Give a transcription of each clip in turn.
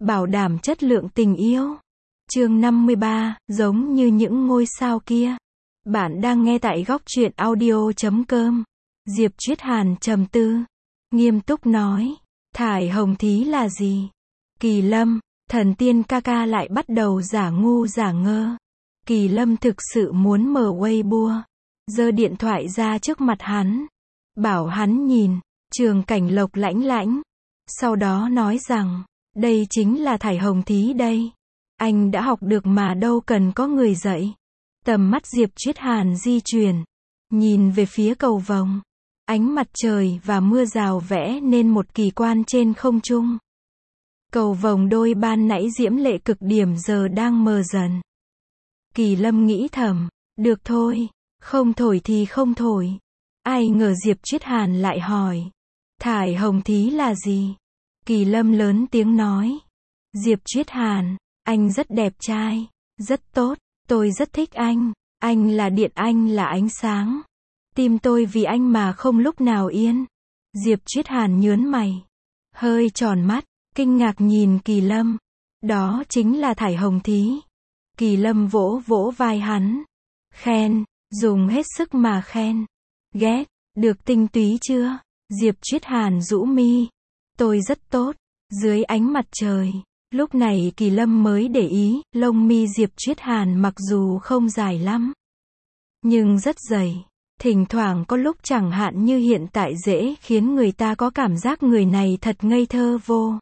bảo đảm chất lượng tình yêu. Chương 53, giống như những ngôi sao kia. Bạn đang nghe tại góc truyện audio.com. Diệp Triết Hàn trầm tư, nghiêm túc nói, thải hồng thí là gì? Kỳ Lâm, thần tiên ca ca lại bắt đầu giả ngu giả ngơ. Kỳ Lâm thực sự muốn mở Weibo, giơ điện thoại ra trước mặt hắn, bảo hắn nhìn. Trường Cảnh Lộc lãnh lãnh, sau đó nói rằng, đây chính là thải hồng thí đây. Anh đã học được mà đâu cần có người dạy. Tầm mắt Diệp Triết Hàn di chuyển, nhìn về phía cầu vồng. Ánh mặt trời và mưa rào vẽ nên một kỳ quan trên không trung. Cầu vồng đôi ban nãy diễm lệ cực điểm giờ đang mờ dần. Kỳ Lâm nghĩ thầm, được thôi, không thổi thì không thổi. Ai ngờ Diệp Triết Hàn lại hỏi, thải hồng thí là gì? Kỳ Lâm lớn tiếng nói, Diệp Triết Hàn, anh rất đẹp trai, rất tốt, tôi rất thích anh là điện, anh là ánh sáng. Tim tôi vì anh mà không lúc nào yên. Diệp Triết Hàn nhớn mày, hơi tròn mắt, kinh ngạc nhìn Kỳ Lâm. Đó chính là thải hồng thí. Kỳ Lâm vỗ vỗ vai hắn, khen, dùng hết sức mà khen. Ghét, được tinh túy chưa? Diệp Triết Hàn rũ mi, tôi rất tốt. Dưới ánh mặt trời, lúc này Kỳ Lâm mới để ý, lông mi Diệp Triết Hàn mặc dù không dài lắm, nhưng rất dày. Thỉnh thoảng có lúc chẳng hạn như hiện tại dễ khiến người ta có cảm giác người này thật ngây thơ vô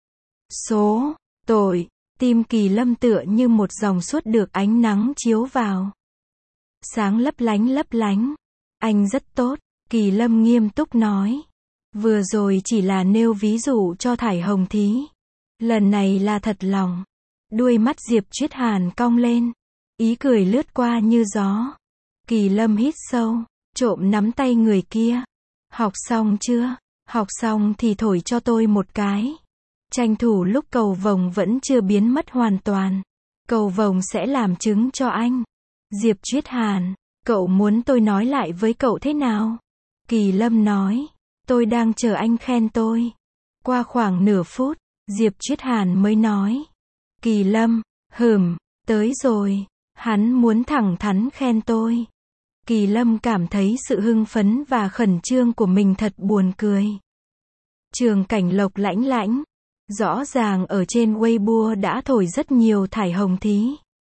số. Tội, tim Kỳ Lâm tựa như một dòng suốt được ánh nắng chiếu vào. Sáng lấp lánh. Anh rất tốt, Kỳ Lâm nghiêm túc nói. Vừa rồi chỉ là nêu ví dụ cho thải hồng thí. Lần này là thật lòng. Đuôi mắt Diệp Triết Hàn cong lên. Ý cười lướt qua như gió. Kỳ Lâm hít sâu, trộm nắm tay người kia. Học xong chưa? Học xong thì thổi cho tôi một cái. Tranh thủ lúc cầu vồng vẫn chưa biến mất hoàn toàn. Cầu vồng sẽ làm chứng cho anh. Diệp Triết Hàn, cậu muốn tôi nói lại với cậu thế nào? Kỳ Lâm nói, tôi đang chờ anh khen tôi. Qua khoảng nửa phút, Diệp Triết Hàn mới nói. Kỳ Lâm, tới rồi. Hắn muốn thẳng thắn khen tôi. Kỳ Lâm cảm thấy sự hưng phấn và khẩn trương của mình thật buồn cười. Trường Cảnh Lộc lãnh lãnh, rõ ràng ở trên Weibo đã thổi rất nhiều thải hồng thí.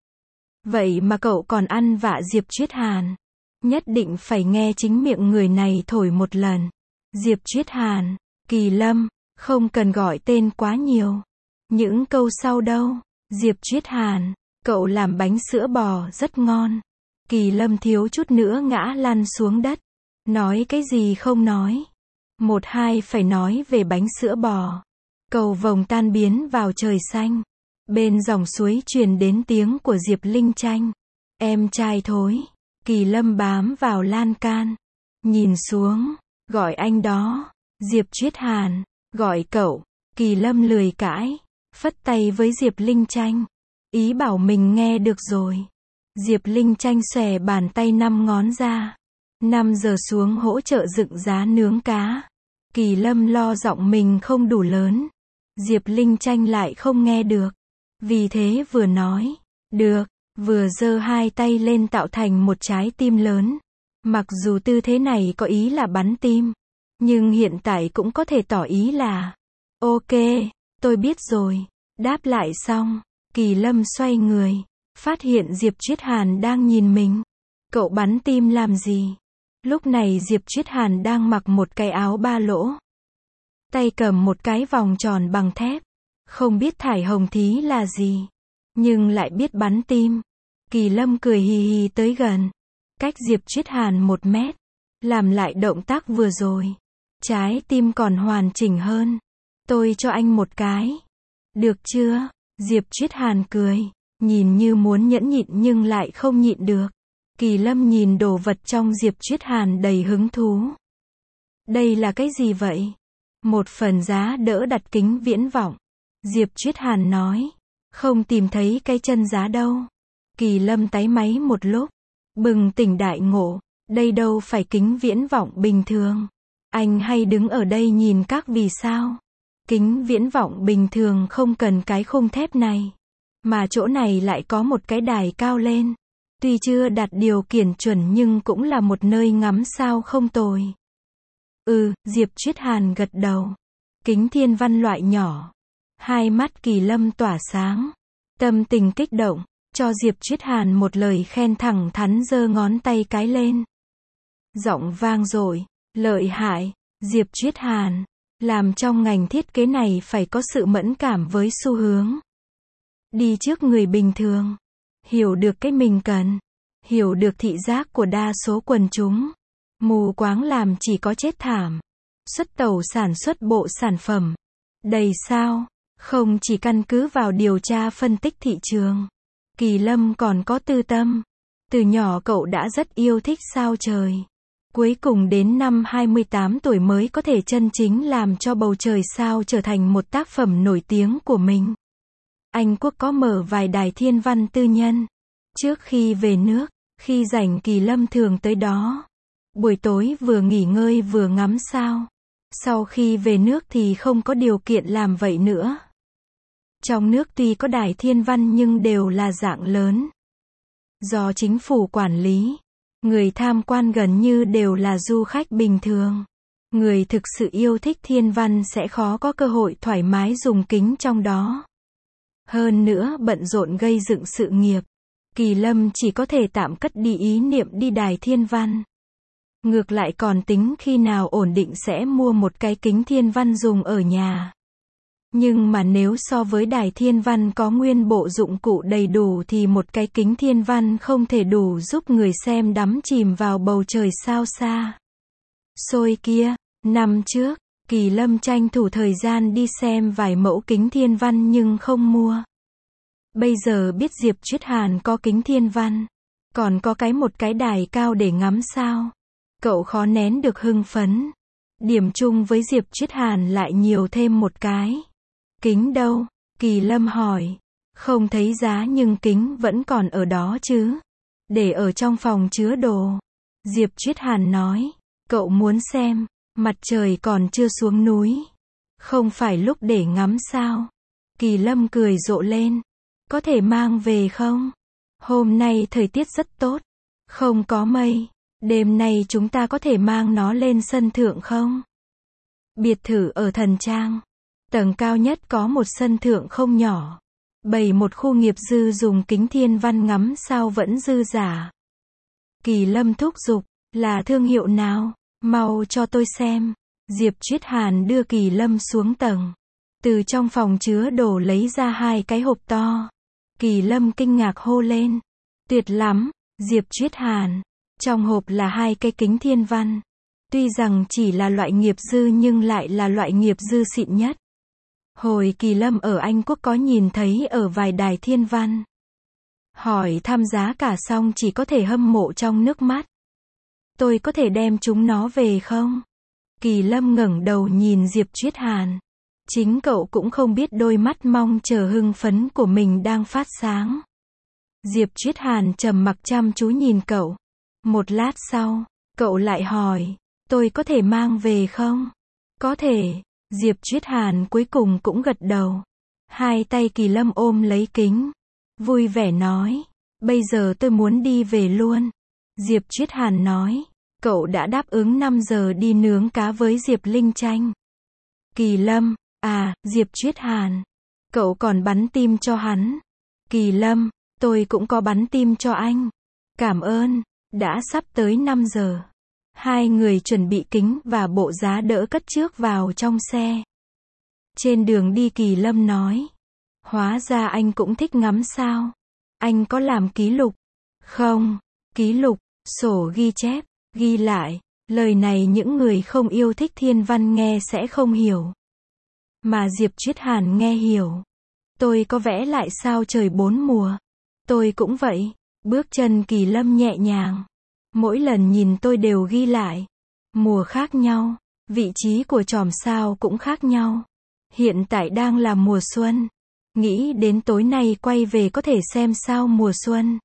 Vậy mà cậu còn ăn vạ Diệp Triết Hàn. Nhất định phải nghe chính miệng người này thổi một lần. Diệp Triết Hàn, Kỳ Lâm, không cần gọi tên quá nhiều. Những câu sau đâu? Diệp Triết Hàn, cậu làm bánh sữa bò rất ngon. Kỳ Lâm thiếu chút nữa ngã lăn xuống đất. Nói cái gì không nói. Một hai phải nói về bánh sữa bò. Cầu vồng tan biến vào trời xanh. Bên dòng suối truyền đến tiếng của Diệp Linh Tranh. Em trai thối. Kỳ Lâm bám vào lan can. Nhìn xuống. Gọi anh đó. Diệp Triết Hàn. Gọi cậu. Kỳ Lâm lười cãi. Phất tay với Diệp Linh Tranh. Ý bảo mình nghe được rồi. Diệp Linh Tranh xòe bàn tay 5 ngón ra. 5 giờ xuống hỗ trợ dựng giá nướng cá. Kỳ Lâm lo giọng mình không đủ lớn. Diệp Linh Tranh lại không nghe được. Vì thế vừa nói, được, vừa giơ hai tay lên tạo thành một trái tim lớn. Mặc dù tư thế này có ý là bắn tim, nhưng hiện tại cũng có thể tỏ ý là, ok, tôi biết rồi. Đáp lại xong, Kỳ Lâm xoay người, phát hiện Diệp Triết Hàn đang nhìn mình. Cậu bắn tim làm gì? Lúc này Diệp Triết Hàn đang mặc một cái áo ba lỗ. Tay cầm một cái vòng tròn bằng thép. Không biết thải hồng thí là gì, nhưng lại biết bắn tim. Kỳ Lâm cười hì hì tới gần, cách Diệp Triết Hàn 1 mét, làm lại động tác vừa rồi. Trái tim còn hoàn chỉnh hơn. Tôi cho anh một cái. Được chưa? Diệp Triết Hàn cười, nhìn như muốn nhẫn nhịn nhưng lại không nhịn được. Kỳ Lâm nhìn đồ vật trong Diệp Triết Hàn đầy hứng thú. Đây là cái gì vậy? Một phần giá đỡ đặt kính viễn vọng. Diệp Triết Hàn nói, không tìm thấy cái chân giá đâu. Kỳ Lâm táy máy một lúc, bừng tỉnh đại ngộ, đây đâu phải kính viễn vọng bình thường. Anh hay đứng ở đây nhìn các vì sao. Kính viễn vọng bình thường không cần cái khung thép này. Mà chỗ này lại có một cái đài cao lên. Tuy chưa đạt điều kiện chuẩn nhưng cũng là một nơi ngắm sao không tồi. Diệp Triết Hàn gật đầu. Kính thiên văn loại nhỏ. Hai mắt Kỳ Lâm tỏa sáng. Tâm tình kích động, cho Diệp Triết Hàn một lời khen thẳng thắn giơ ngón tay cái lên. Giọng vang dội, lợi hại, Diệp Triết Hàn. Làm trong ngành thiết kế này phải có sự mẫn cảm với xu hướng. Đi trước người bình thường. Hiểu được cái mình cần. Hiểu được thị giác của đa số quần chúng. Mù quáng làm chỉ có chết thảm. Xuất tẩu sản xuất bộ sản phẩm. Đầy sao. Không chỉ căn cứ vào điều tra phân tích thị trường. Kỳ Lâm còn có tư tâm. Từ nhỏ cậu đã rất yêu thích sao trời. Cuối cùng đến năm 28 tuổi mới có thể chân chính làm cho bầu trời sao trở thành một tác phẩm nổi tiếng của mình. Anh Quốc có mở vài đài thiên văn tư nhân. Trước khi về nước, khi rảnh Kỳ Lâm thường tới đó. Buổi tối vừa nghỉ ngơi vừa ngắm sao. Sau khi về nước thì không có điều kiện làm vậy nữa. Trong nước tuy có đài thiên văn nhưng đều là dạng lớn. Do chính phủ quản lý. Người tham quan gần như đều là du khách bình thường. Người thực sự yêu thích thiên văn sẽ khó có cơ hội thoải mái dùng kính trong đó. Hơn nữa bận rộn gây dựng sự nghiệp. Kỳ Lâm chỉ có thể tạm cất đi ý niệm đi đài thiên văn. Ngược lại còn tính khi nào ổn định sẽ mua một cái kính thiên văn dùng ở nhà. Nhưng mà nếu so với đài thiên văn có nguyên bộ dụng cụ đầy đủ thì một cái kính thiên văn không thể đủ giúp người xem đắm chìm vào bầu trời sao xa xôi kia. Năm trước, Kỳ Lâm tranh thủ thời gian đi xem vài mẫu kính thiên văn nhưng không mua. Bây giờ biết Diệp Triết Hàn có kính thiên văn, còn có một cái đài cao để ngắm sao. Cậu khó nén được hưng phấn. Điểm chung với Diệp Triết Hàn lại nhiều thêm một cái. Kính đâu? Kỳ Lâm hỏi. Không thấy giá nhưng kính vẫn còn ở đó chứ. Để ở trong phòng chứa đồ. Diệp Triết Hàn nói. Cậu muốn xem. Mặt trời còn chưa xuống núi. Không phải lúc để ngắm sao. Kỳ Lâm cười rộ lên. Có thể mang về không? Hôm nay thời tiết rất tốt. Không có mây. Đêm nay chúng ta có thể mang nó lên sân thượng không? Biệt thự ở Thần Trang. Tầng cao nhất có một sân thượng không nhỏ. Bày một khu nghiệp dư dùng kính thiên văn ngắm sao vẫn dư giả. Kỳ Lâm thúc giục. Là thương hiệu nào? Mau cho tôi xem. Diệp Triết Hàn đưa Kỳ Lâm xuống tầng. Từ trong phòng chứa đồ lấy ra hai cái hộp to. Kỳ Lâm kinh ngạc hô lên. Tuyệt lắm, Diệp Triết Hàn. Trong hộp là hai cái kính thiên văn. Tuy rằng chỉ là loại nghiệp dư nhưng lại là loại nghiệp dư xịn nhất. Hồi Kỳ Lâm ở Anh Quốc có nhìn thấy ở vài đài thiên văn. Hỏi thăm giá cả xong chỉ có thể hâm mộ trong nước mắt. Tôi có thể đem chúng nó về không? Kỳ Lâm ngẩng đầu nhìn Diệp Triết Hàn. Chính cậu cũng không biết đôi mắt mong chờ hưng phấn của mình đang phát sáng. Diệp Triết Hàn trầm mặc chăm chú nhìn cậu. Một lát sau, cậu lại hỏi, tôi có thể mang về không? Có thể. Diệp Triết Hàn cuối cùng cũng gật đầu. Hai tay Kỳ Lâm ôm lấy kính. Vui vẻ nói, bây giờ tôi muốn đi về luôn. Diệp Triết Hàn nói, cậu đã đáp ứng 5 giờ đi nướng cá với Diệp Linh Tranh. Kỳ Lâm, Diệp Triết Hàn, cậu còn bắn tim cho hắn. Kỳ Lâm, tôi cũng có bắn tim cho anh. Cảm ơn, đã sắp tới 5 giờ. Hai người chuẩn bị kính và bộ giá đỡ cất trước vào trong xe. Trên đường đi Kỳ Lâm nói, hóa ra anh cũng thích ngắm sao. Anh có làm ký lục? Không, ký lục, sổ ghi chép, ghi lại. Lời này những người không yêu thích thiên văn nghe sẽ không hiểu. Mà Diệp Triết Hàn nghe hiểu. Tôi có vẽ lại sao trời 4 mùa. Tôi cũng vậy. Bước chân Kỳ Lâm nhẹ nhàng. Mỗi lần nhìn tôi đều ghi lại. Mùa khác nhau. Vị trí của chòm sao cũng khác nhau. Hiện tại đang là mùa xuân. Nghĩ đến tối nay quay về có thể xem sao mùa xuân.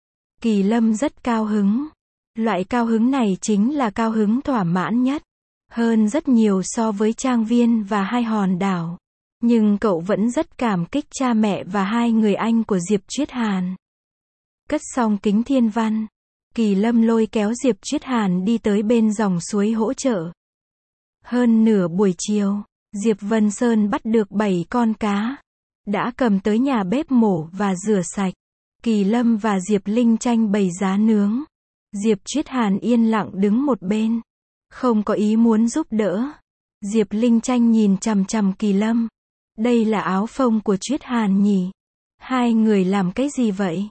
Kỳ Lâm rất cao hứng. Loại cao hứng này chính là cao hứng thỏa mãn nhất. hơn rất nhiều so với trang viên và hai hòn đảo. Nhưng cậu vẫn rất cảm kích cha mẹ và hai người anh của Diệp Triết Hàn. Cất xong kính thiên văn, Kỳ Lâm lôi kéo Diệp Triết Hàn đi tới bên dòng suối hỗ trợ. Hơn nửa buổi chiều, Diệp Vân Sơn bắt được 7 con cá. Đã cầm tới nhà bếp mổ và rửa sạch. Kỳ Lâm và Diệp Linh Tranh bày giá nướng. Diệp Triết Hàn yên lặng đứng một bên. Không có ý muốn giúp đỡ. Diệp Linh Tranh nhìn chằm chằm Kỳ Lâm. Đây là áo phông của Triết Hàn nhỉ? Hai người làm cái gì vậy?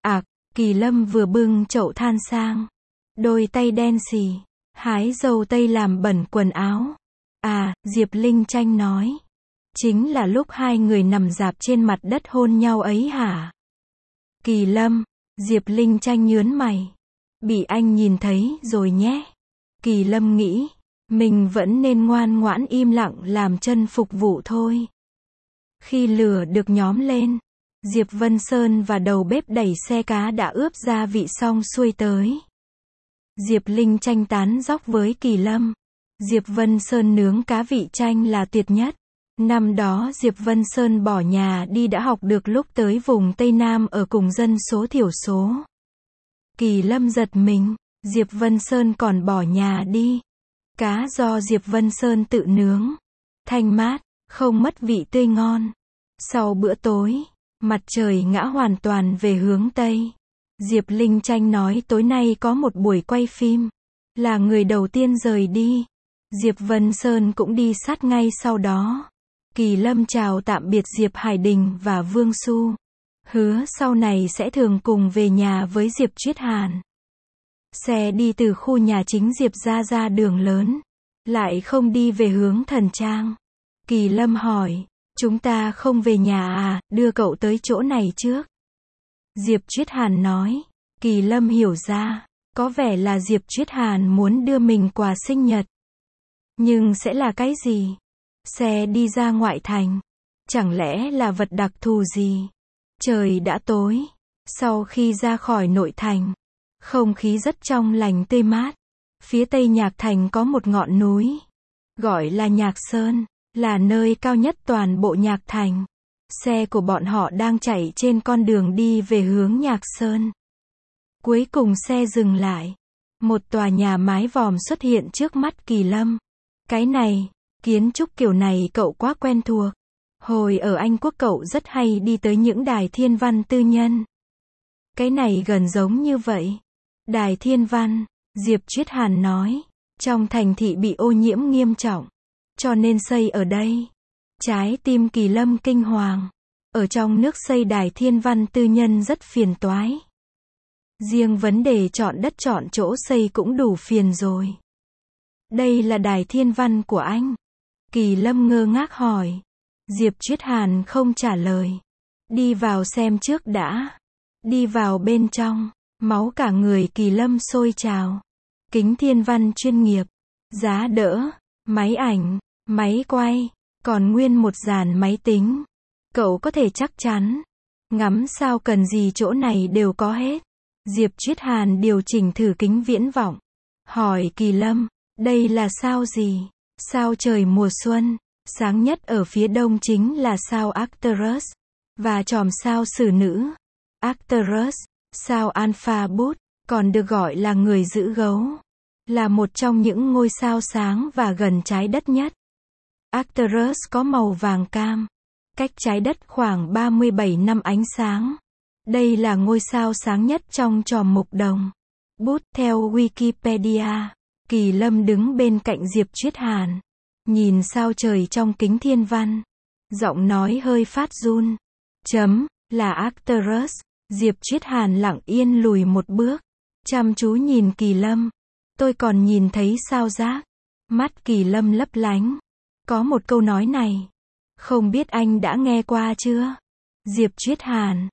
Kỳ Lâm vừa bưng chậu than sang. Đôi tay đen xì. Hái dâu tây làm bẩn quần áo. Diệp Linh Tranh nói. Chính là lúc hai người nằm rạp trên mặt đất hôn nhau ấy hả? Kỳ Lâm, Diệp Linh Tranh nhớn mày. Bị anh nhìn thấy rồi nhé. Kỳ Lâm nghĩ, mình vẫn nên ngoan ngoãn im lặng làm chân phục vụ thôi. Khi lửa được nhóm lên, Diệp Vân Sơn và đầu bếp đẩy xe cá đã ướp gia vị xong xuôi tới. Diệp Linh Tranh tán dóc với Kỳ Lâm. Diệp Vân Sơn nướng cá vị chanh là tuyệt nhất. Năm đó Diệp Vân Sơn bỏ nhà đi đã học được lúc tới vùng Tây Nam ở cùng dân số thiểu số. Kỳ Lâm giật mình, Diệp Vân Sơn còn bỏ nhà đi. Cá do Diệp Vân Sơn tự nướng. Thanh mát, không mất vị tươi ngon. Sau bữa tối, mặt trời ngã hoàn toàn về hướng Tây. Diệp Linh Tranh nói tối nay có một buổi quay phim. Là người đầu tiên rời đi. Diệp Vân Sơn cũng đi sát ngay sau đó. Kỳ Lâm chào tạm biệt Diệp Hải Đình và Vương Xu. Hứa sau này sẽ thường cùng về nhà với Diệp Triết Hàn. Xe đi từ khu nhà chính Diệp ra đường lớn. Lại không đi về hướng Thần Trang. Kỳ Lâm hỏi, chúng ta không về nhà à, đưa cậu tới chỗ này trước. Diệp Triết Hàn nói. Kỳ Lâm hiểu ra, có vẻ là Diệp Triết Hàn muốn đưa mình quà sinh nhật. Nhưng sẽ là cái gì? Xe đi ra ngoại thành. Chẳng lẽ là vật đặc thù gì? Trời đã tối. Sau khi ra khỏi nội thành, không khí rất trong lành tươi mát. Phía tây Nhạc Thành có một ngọn núi. Gọi là Nhạc Sơn. Là nơi cao nhất toàn bộ Nhạc Thành. Xe của bọn họ đang chạy trên con đường đi về hướng Nhạc Sơn. Cuối cùng xe dừng lại. Một tòa nhà mái vòm xuất hiện trước mắt Kỳ Lâm. Cái này, kiến trúc kiểu này cậu quá quen thuộc. Hồi ở Anh Quốc cậu rất hay đi tới những đài thiên văn tư nhân. Cái này gần giống như vậy. Đài thiên văn, Diệp Triết Hàn nói. Trong thành thị bị ô nhiễm nghiêm trọng. Cho nên xây ở đây. Trái tim Kỳ Lâm kinh hoàng. Ở trong nước xây đài thiên văn tư nhân rất phiền toái. Riêng vấn đề chọn đất chọn chỗ xây cũng đủ phiền rồi. Đây là đài thiên văn của anh. Kỳ Lâm ngơ ngác hỏi. Diệp Triết Hàn không trả lời. Đi vào xem trước đã. Đi vào bên trong. Máu cả người Kỳ Lâm sôi trào. Kính thiên văn chuyên nghiệp. Giá đỡ. Máy ảnh. Máy quay. Còn nguyên một dàn máy tính. Cậu có thể chắc chắn. Ngắm sao cần gì chỗ này đều có hết. Diệp Triết Hàn điều chỉnh thử kính viễn vọng. Hỏi Kỳ Lâm. Đây là sao gì? Sao trời mùa xuân. Sáng nhất ở phía đông chính là sao Arcturus. Và chòm sao xử nữ. Arcturus. Sao Alpha Booth. Còn được gọi là người giữ gấu. Là một trong những ngôi sao sáng và gần trái đất nhất. Arcturus có màu vàng cam. Cách trái đất khoảng 37 năm ánh sáng. Đây là ngôi sao sáng nhất trong chòm mục đồng. Bút theo Wikipedia. Kỳ Lâm đứng bên cạnh Diệp Triết Hàn. Nhìn sao trời trong kính thiên văn. Giọng nói hơi phát run. Là Arcturus. Diệp Triết Hàn lặng yên lùi một bước. Chăm chú nhìn Kỳ Lâm. Tôi còn nhìn thấy sao Giác. Mắt Kỳ Lâm lấp lánh. Có một câu nói này. Không biết anh đã nghe qua chưa? Diệp Triết Hàn.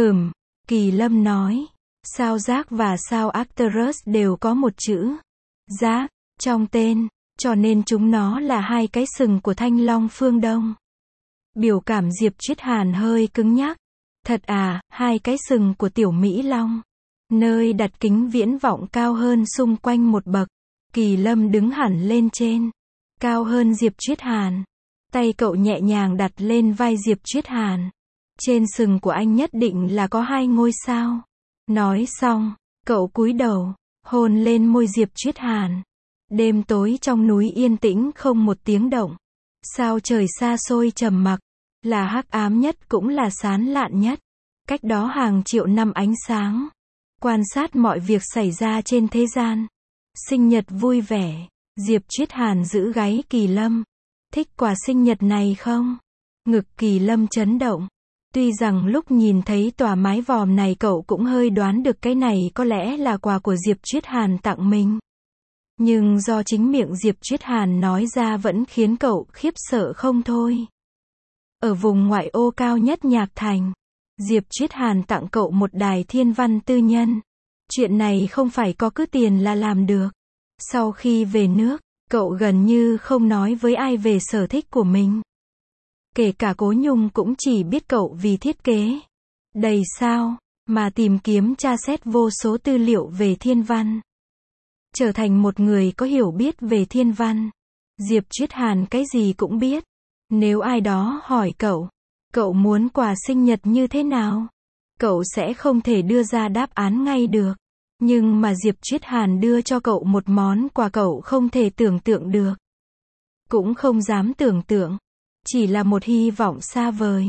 Kỳ Lâm nói. Sao Giác và sao Arcturus đều có một chữ Giác trong tên, cho nên chúng nó là hai cái sừng của Thanh Long phương Đông. Biểu cảm Diệp Triết Hàn hơi cứng nhắc. Thật à, hai cái sừng của Tiểu Mỹ Long. Nơi đặt kính viễn vọng cao hơn xung quanh một bậc. Kỳ Lâm đứng hẳn lên trên, cao hơn Diệp Triết Hàn. Tay cậu nhẹ nhàng đặt lên vai Diệp Triết Hàn. Trên sừng của anh nhất định là có 2 ngôi sao. Nói xong, cậu cúi đầu, hôn lên môi Diệp Triết Hàn. Đêm tối trong núi yên tĩnh không một tiếng động. Sao trời xa xôi trầm mặc, là hắc ám nhất cũng là sáng lạn nhất. Cách đó hàng triệu năm ánh sáng. Quan sát mọi việc xảy ra trên thế gian. Sinh nhật vui vẻ, Diệp Triết Hàn giữ gáy Kỳ Lâm. Thích quà sinh nhật này không? Ngực Kỳ Lâm chấn động. Tuy rằng lúc nhìn thấy tòa mái vòm này cậu cũng hơi đoán được cái này có lẽ là quà của Diệp Triết Hàn tặng mình. Nhưng do chính miệng Diệp Triết Hàn nói ra vẫn khiến cậu khiếp sợ không thôi. Ở vùng ngoại ô cao nhất Nhạc Thành, Diệp Triết Hàn tặng cậu một đài thiên văn tư nhân. Chuyện này không phải có cứ tiền là làm được. Sau khi về nước, cậu gần như không nói với ai về sở thích của mình. Kể cả Cố Nhung cũng chỉ biết cậu vì thiết kế. Đầy sao, mà tìm kiếm tra xét vô số tư liệu về thiên văn. Trở thành một người có hiểu biết về thiên văn. Diệp Triết Hàn cái gì cũng biết. Nếu ai đó hỏi cậu muốn quà sinh nhật như thế nào? Cậu sẽ không thể đưa ra đáp án ngay được. Nhưng mà Diệp Triết Hàn đưa cho cậu một món quà cậu không thể tưởng tượng được. Cũng không dám tưởng tượng. Chỉ là một hy vọng xa vời.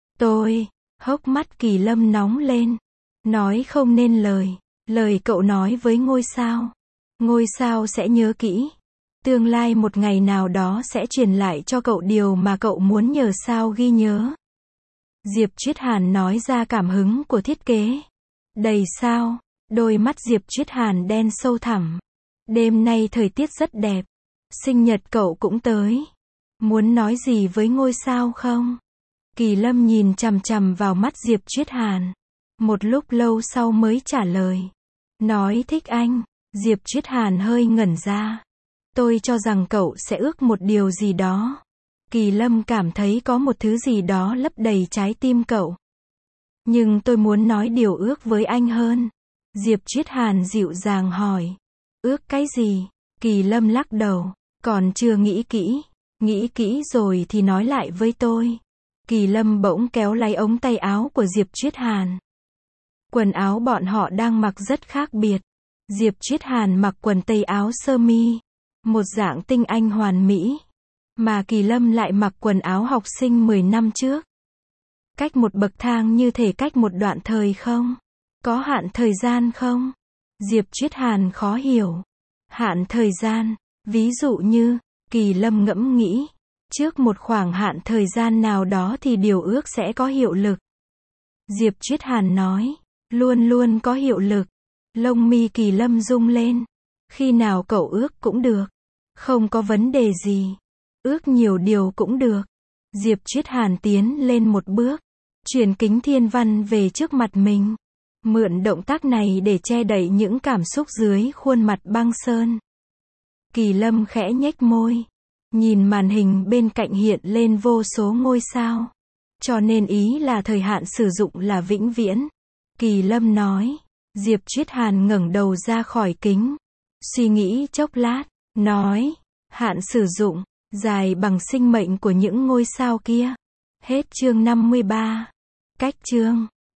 Hốc mắt Kỳ Lâm nóng lên. Nói không nên lời. Lời cậu nói với ngôi sao. Ngôi sao sẽ nhớ kỹ. Tương lai một ngày nào đó sẽ truyền lại cho cậu điều mà cậu muốn nhờ sao ghi nhớ. Diệp Triết Hàn nói ra cảm hứng của thiết kế. Đầy sao. Đôi mắt Diệp Triết Hàn đen sâu thẳm. Đêm nay thời tiết rất đẹp. Sinh nhật cậu cũng tới. Muốn nói gì với ngôi sao không? Kỳ Lâm nhìn chằm chằm vào mắt Diệp Triết Hàn. Một lúc lâu sau mới trả lời. Nói thích anh. Diệp Triết Hàn hơi ngẩn ra. Tôi cho rằng cậu sẽ ước một điều gì đó. Kỳ Lâm cảm thấy có một thứ gì đó lấp đầy trái tim cậu. Nhưng tôi muốn nói điều ước với anh hơn. Diệp Triết Hàn dịu dàng hỏi. Ước cái gì? Kỳ Lâm lắc đầu. Còn chưa nghĩ kỹ. Nghĩ kỹ rồi thì nói lại với tôi. Kỳ Lâm bỗng kéo lấy ống tay áo của Diệp Triết Hàn. Quần áo bọn họ đang mặc rất khác biệt. Diệp Triết Hàn mặc quần tây áo sơ mi. Một dạng tinh anh hoàn mỹ. Mà Kỳ Lâm lại mặc quần áo học sinh 10 năm trước. Cách một bậc thang như thể cách một đoạn thời không? Có hạn thời gian không? Diệp Triết Hàn khó hiểu. Hạn thời gian, ví dụ như, Kỳ Lâm ngẫm nghĩ, trước một khoảng hạn thời gian nào đó thì điều ước sẽ có hiệu lực. Diệp Triết Hàn nói, luôn luôn có hiệu lực. Lông mi Kỳ Lâm rung lên. Khi nào cậu ước cũng được. Không có vấn đề gì. Ước nhiều điều cũng được. Diệp Triết Hàn tiến lên một bước. Chuyển kính thiên văn về trước mặt mình. Mượn động tác này để che đậy những cảm xúc dưới khuôn mặt băng sơn. Kỳ Lâm khẽ nhếch môi. Nhìn màn hình bên cạnh hiện lên vô số ngôi sao. Cho nên ý là thời hạn sử dụng là vĩnh viễn. Kỳ Lâm nói. Diệp Triết Hàn ngẩng đầu ra khỏi kính. Suy nghĩ chốc lát. Nói. Hạn sử dụng. Dài bằng sinh mệnh của những ngôi sao kia. Hết chương 53. Cách chương.